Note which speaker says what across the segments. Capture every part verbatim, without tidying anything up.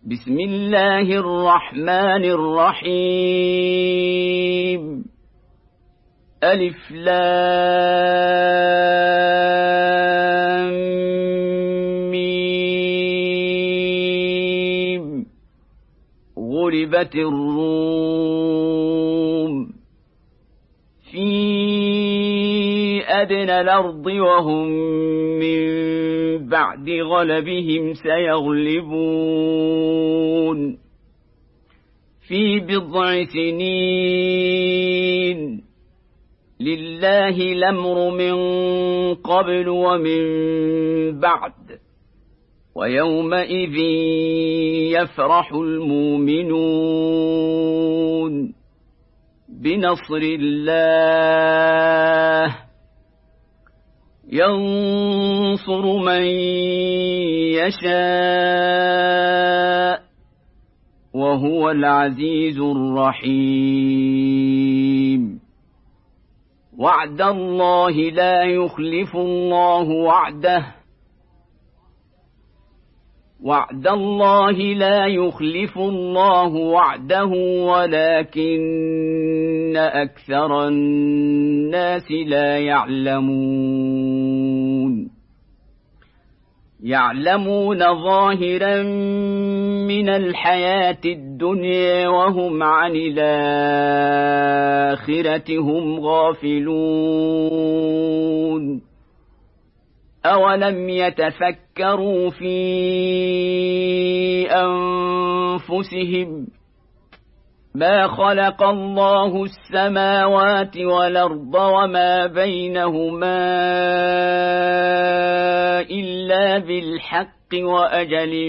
Speaker 1: بسم الله الرحمن الرحيم. ألف لام ميم. غلبت الروم في أدنى الأرض وهم من بعد غلبهم سيغلبون في بضع سنين. لله الأمر من قبل ومن بعد، ويومئذ يفرح المؤمنون بنصر الله. ينصر من يشاء وهو العزيز الرحيم. وعد الله لا يخلف الله وعده وعد الله لا يخلف الله وعده ولكن أكثر الناس لا يعلمون. يعلمون ظاهرا من الحياة الدنيا وهم عن الآخرة هم غافلون. أولم يتفكروا في أنفسهم ما خلق الله السماوات والأرض وما بينهما إلا بالحق وأجل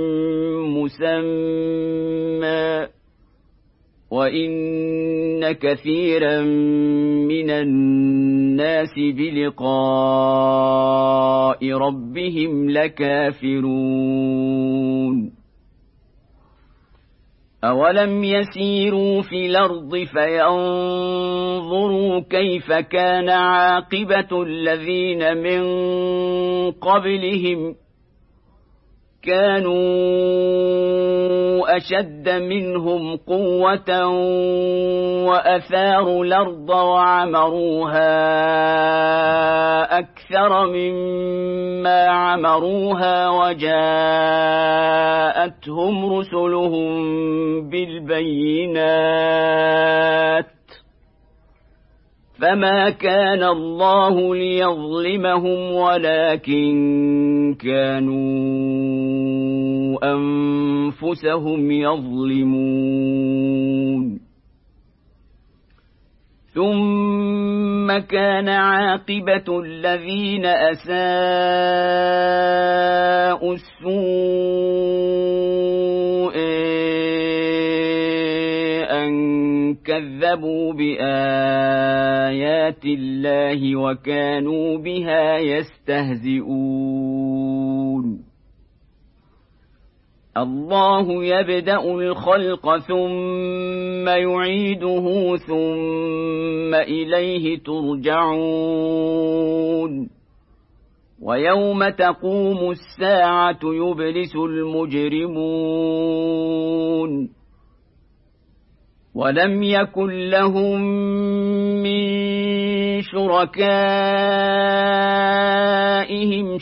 Speaker 1: مسمى، وإن كثيرا من الناس بلقاء ربهم لكافرون. أولم يسيروا في الأرض فينظروا كيف كان عاقبة الذين من قبلهم كانوا أشد منهم قوة وأثاروا الأرض وعمروها أكثر مما عمروها وجاءتهم رسلهم بالبينات فما كان الله ليظلمهم ولكن كانوا أنفسهم يظلمون. ثم كان عاقبة الذين أساءوا السوء أن كذبوا بآيات الله وكانوا بها يستهزئون. الله يبدأ الخلق ثم يعيده ثم إليه ترجعون. ويوم تقوم الساعة يبلس المجرمون ولم يكن لهم من شركائهم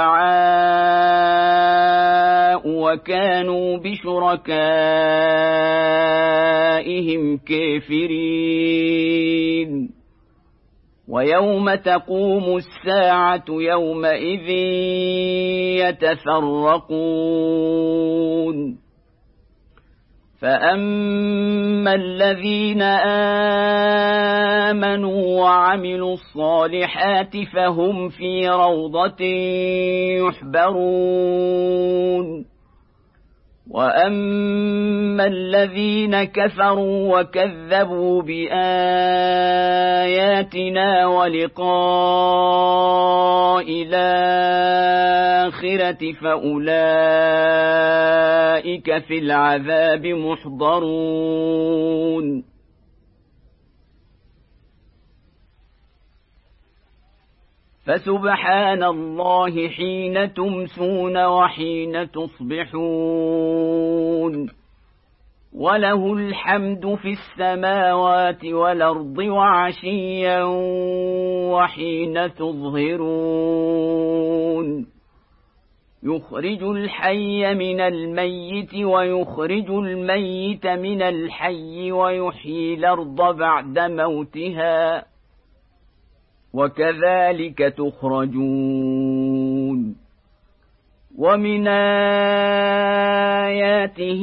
Speaker 1: شفعاء وكانوا بشركائهم كافرين. ويوم تقوم الساعة يومئذ يتفرقون. فأما الذين آمنوا وعملوا الصالحات فهم في روضة يحبرون. وأما الذين كفروا وكذبوا بآياتنا ولقاء الآخرة فأولئك في العذاب محضرون. فسبحان الله حين تمسون وحين تصبحون. وله الحمد في السماوات والأرض وعشيا وحين تظهرون يخرج الحي من الميت ويخرج الميت من الحي ويحيي الأرض بعد موتها وكذلك تخرجون ومن آياته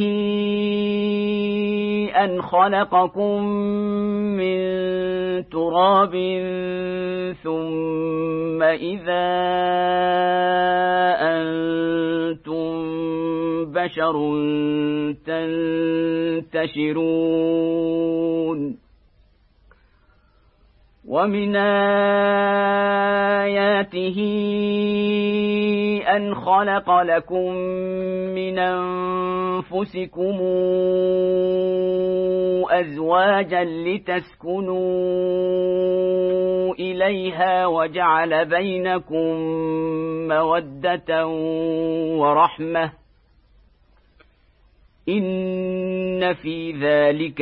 Speaker 1: أن خلقكم من تراب ثم إذا أنتم بشر تنتشرون ومن آياته أن خلق لكم من أنفسكم أزواجا لتسكنوا إليها وجعل بينكم مودة ورحمة إن في ذلك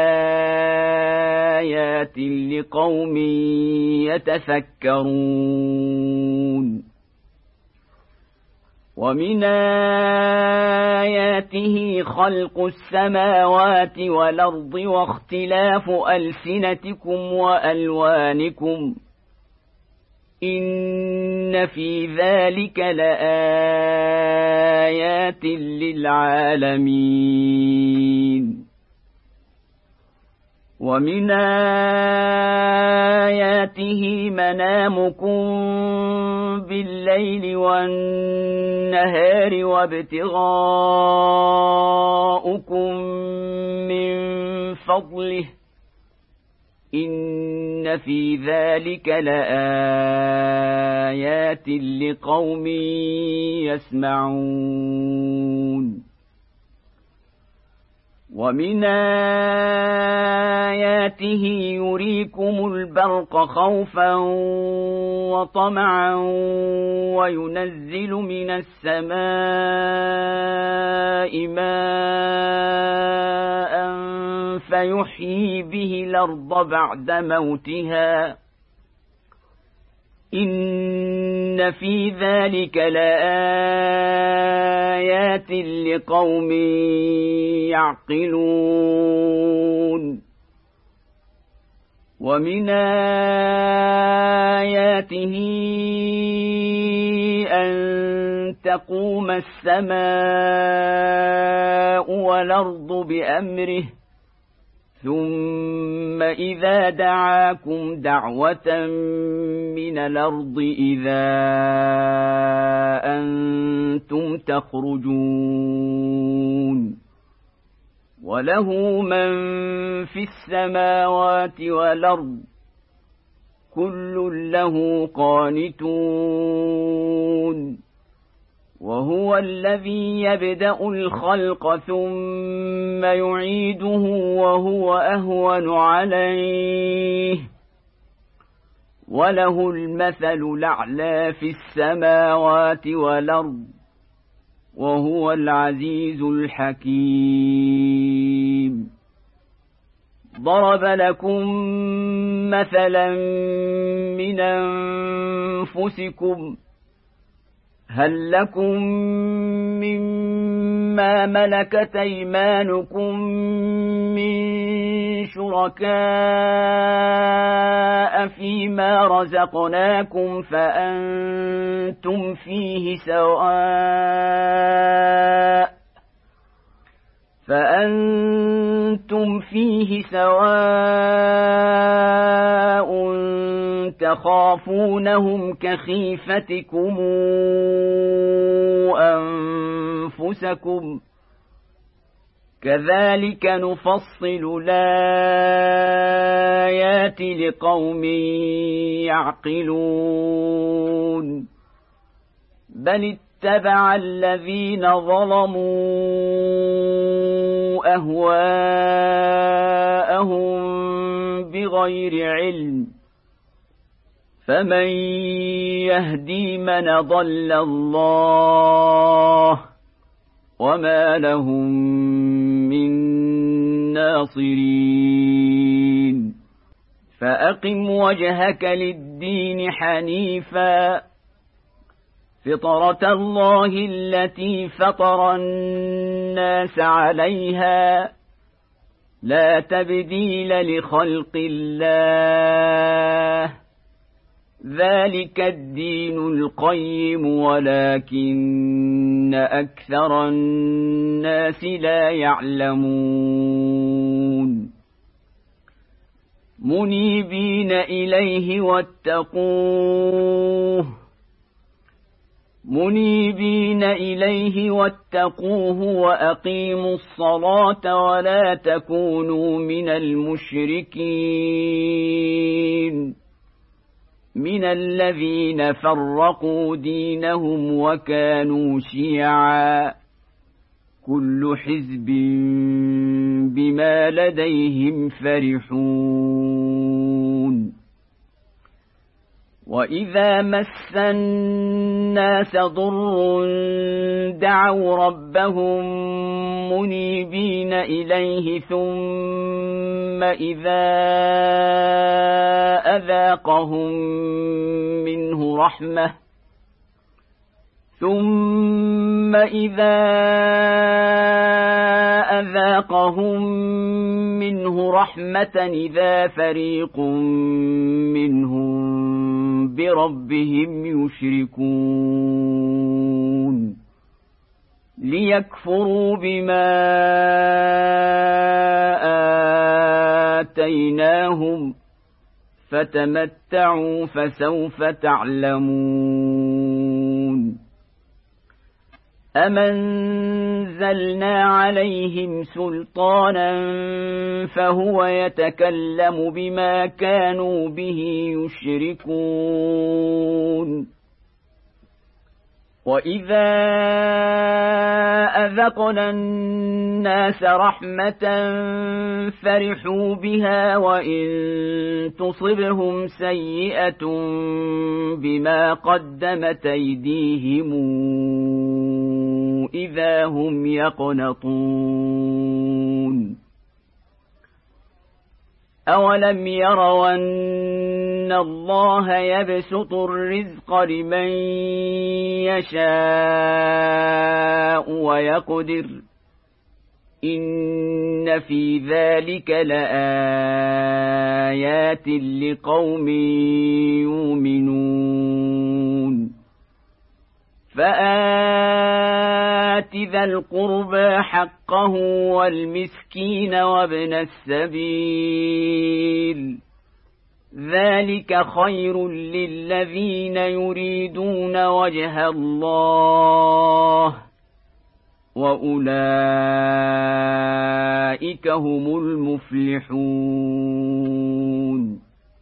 Speaker 1: لآيات لقوم يتفكرون ومن آياته خلق السماوات والأرض واختلاف ألسنتكم وألوانكم إن في ذلك لآيات للعالمين ومن آياته منامكم بالليل والنهار وابتغاؤكم من فضله إن في ذلك لآيات لقوم يسمعون ومن آياته يريكم البرق خوفا وطمعا وينزل من السماء ماء فيحيي به الأرض بعد موتها إن في ذلك لآيات لقوم يعقلون ومن آياته أن تقوم السماء والأرض بأمره ثم إذا دعاكم دعوة من الأرض إذا أنتم تخرجون وله من في السماوات والأرض كل له قانتون وهو الذي يبدأ الخلق ثم يعيده وهو أهون عليه وله المثل الأعلى في السماوات والأرض وهو العزيز الحكيم ضرب لكم مثلا من أنفسكم هل لكم مما ملكت أيمانكم من شركاء فيما رزقناكم فأنتم فيه سواء فأنتم فيه سواء تخافونهم كخيفتكم أنفسكم كذلك نفصل الآيات لقوم يعقلون بل اتبع الذين ظلموا أهواءهم بغير علم فمن يهدي من ضل الله وما لهم من الناصرين فأقم وجهك للدين حنيفا فطرة الله التي فطر الناس عليها لا تبديل لخلق الله ذلك الدين القيم ولكن أكثر الناس لا يعلمون منيبين إليه واتقوه منيبين إليه واتقوه وأقيموا الصلاة ولا تكونوا من المشركين من الذين فرقوا دينهم وكانوا شيعا كل حزب بما لديهم فرحون وإذا مس الناس ضر دعوا ربهم منيبين إليه ثم إذا أذاقهم منه رحمة ثم إذا أذاقهم منه رحمة إذا فريق منهم بربهم يشركون ليكفروا بما آتيناهم فتمتعوا فسوف تعلمون أمنزلنا عليهم سلطانا فهو يتكلم بما كانوا به يشركون وإذا أذقنا الناس رحمة فرحوا بها وإن تصبهم سيئة بما قدمت أيديهم إذا هم يقنطون أولم يروا أن الله يبسط الرزق لمن يشاء ويقدر إن في ذلك لآيات لقوم يؤمنون فآت ذا القربى حقه والمسكين وابن السبيل ذلك خير للذين يريدون وجه الله وأولئك هم المفلحون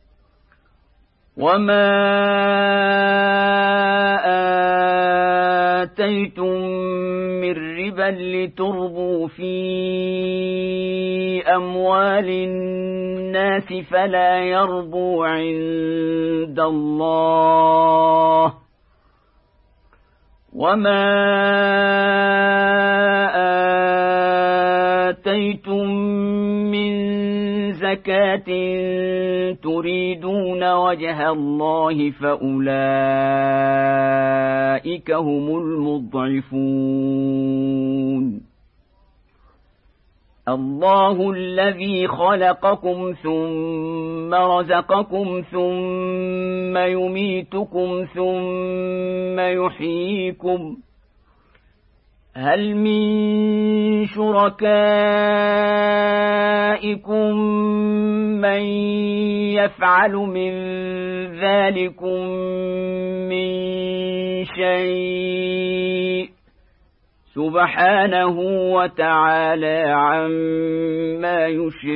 Speaker 1: وما آتيتم من ربا لتربوا في أموال الناس فلا يربو عند الله وما آتيتم من زكاة تريدون وجه الله فأولئك هم المضعفون الله الذي خلقكم ثم رزقكم ثم يميتكم ثم يحييكم هل من شركائكم من يفعل من ذلكم من شيء سبحانه وتعالى عما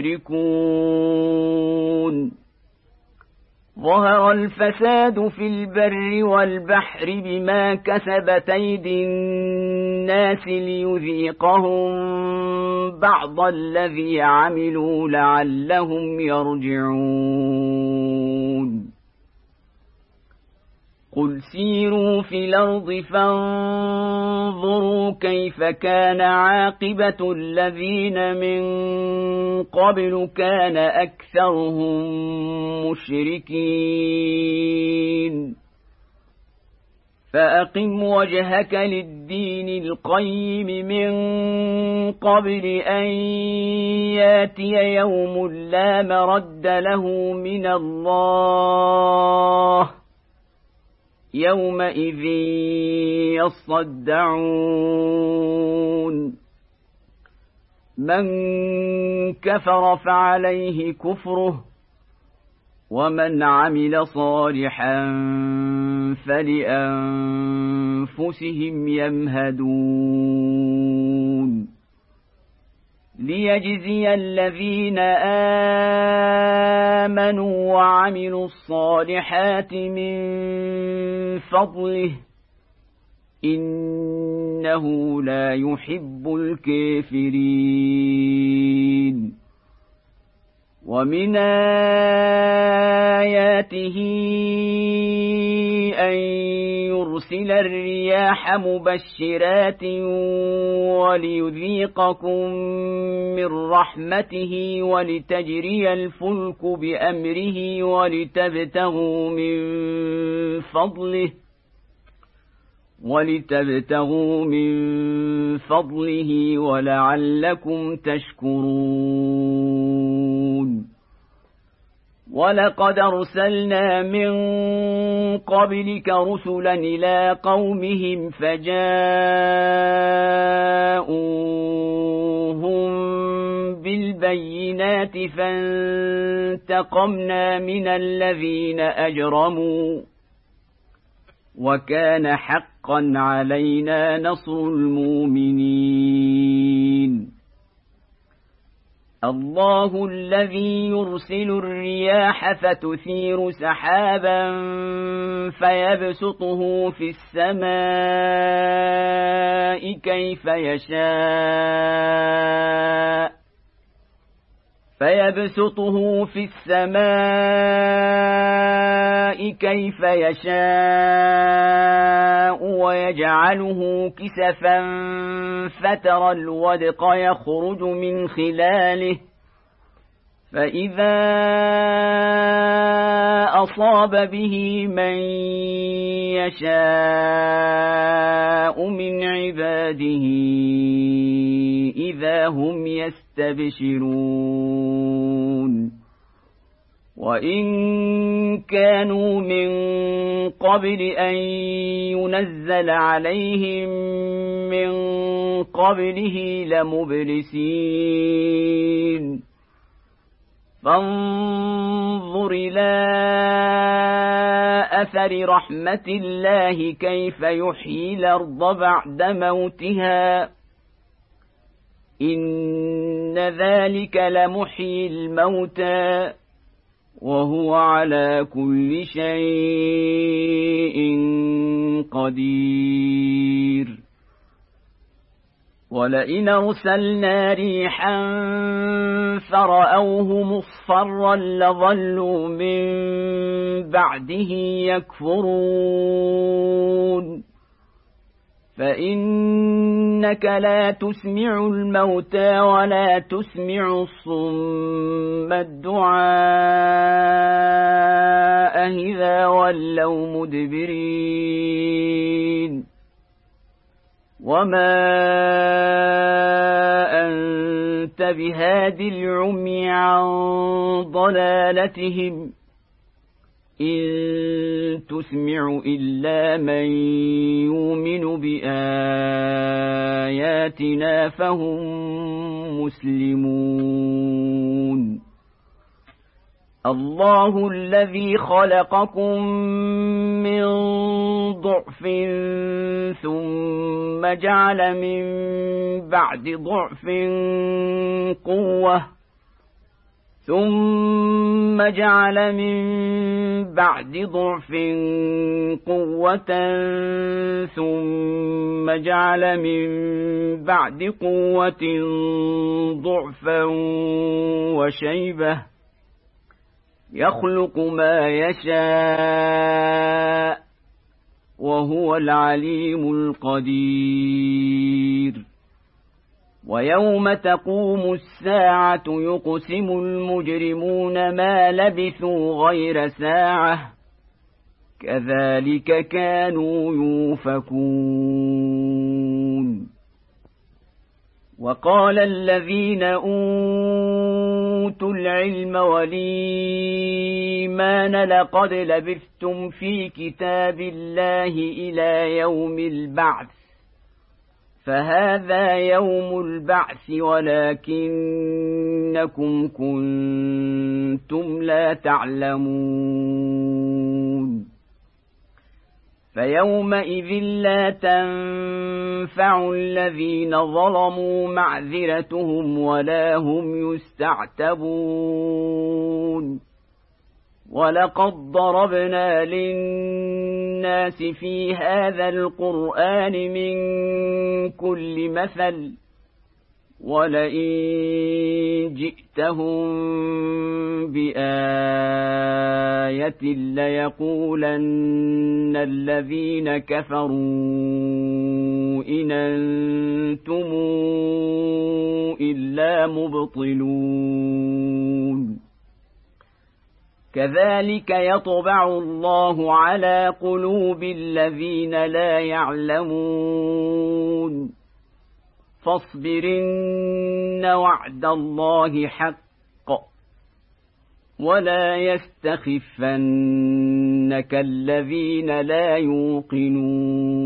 Speaker 1: يشركون ظهر الفساد في البر والبحر بما كسبت أيدي الناس ليذيقهم بعض الذي عملوا لعلهم يرجعون قل سيروا في الأرض فانظروا كيف كان عاقبة الذين من قبل كان أكثرهم مشركين فأقم وجهك للدين القيم من قبل أن ياتي يوم لا مرد له من الله يومئذ يصدعون من كفر فعليه كفره ومن عمل صالحا فلأنفسهم يمهدون ليجزي الذين آمنوا وعملوا الصالحات من فضله إنه لا يحب الكافرين ومن آياته أن يرسل الرياح مبشرات وليذيقكم من رحمته ولتجري الفلك بأمره ولتبتغوا من فضله ولتبتغوا من فضله ولعلكم تشكرون ولقد أرسلنا من قبلك رسلا إلى قومهم فجاءوهم بالبينات فانتقمنا من الذين أجرموا وكان حقا علينا نصر المؤمنين الله الذي يرسل الرياح فتثير سحابا فيبسطه في السماء كيف يشاء فيبسطه في السماء كيف يشاء ويجعله كسفا فترى الودق يخرج من خلاله فإذا أصاب به من يشاء من عباده إذا هم يستبشرون وإن كانوا من قبل أن ينزل عليهم من قبله لمبلسين فانظر إلى أثر رحمة الله كيف يحيي الأرض بعد موتها إن ذلك لمحيي الموتى وهو على كل شيء قدير ولئن أرسلنا ريحا فرأوه مصفرا لظلوا من بعده يكفرون فإنك لا تسمع الموتى ولا تسمع الصم الدعاء إذا ولوا مدبرين وما أنت بهاد العمي عن ضلالتهم إن تسمع إلا من يؤمن بآياتنا فهم مسلمون الله الذي خلقكم من ضعف ثم جعل من بعد ضعف قوة ثم جعل من بعد ضعف قوة ثم جعل من بعد قوة ضعفا وشيبة يخلق ما يشاء وهو العليم القدير. ويوم تقوم الساعة يقسم المجرمون ما لبثوا غير ساعة كذلك كانوا يؤفكون. وقال الذين أوتوا العلم والإيمان لقد لبثتم في كتاب الله إلى يوم البعث فهذا يوم البعث ولكنكم كنتم لا تعلمون. فيومئذ لا تنفع الذين ظلموا معذرتهم ولا هم يستعتبون. ولقد ضربنا للناس في هذا القرآن من كل مثل ولئن جئتهم بآية ليقولن الذين كفروا إن أنتم إلا مبطلون. كذلك يطبع الله على قلوب الذين لا يعلمون. فاصبرن وعد الله حق ولا يستخفنك الذين لا يوقنون.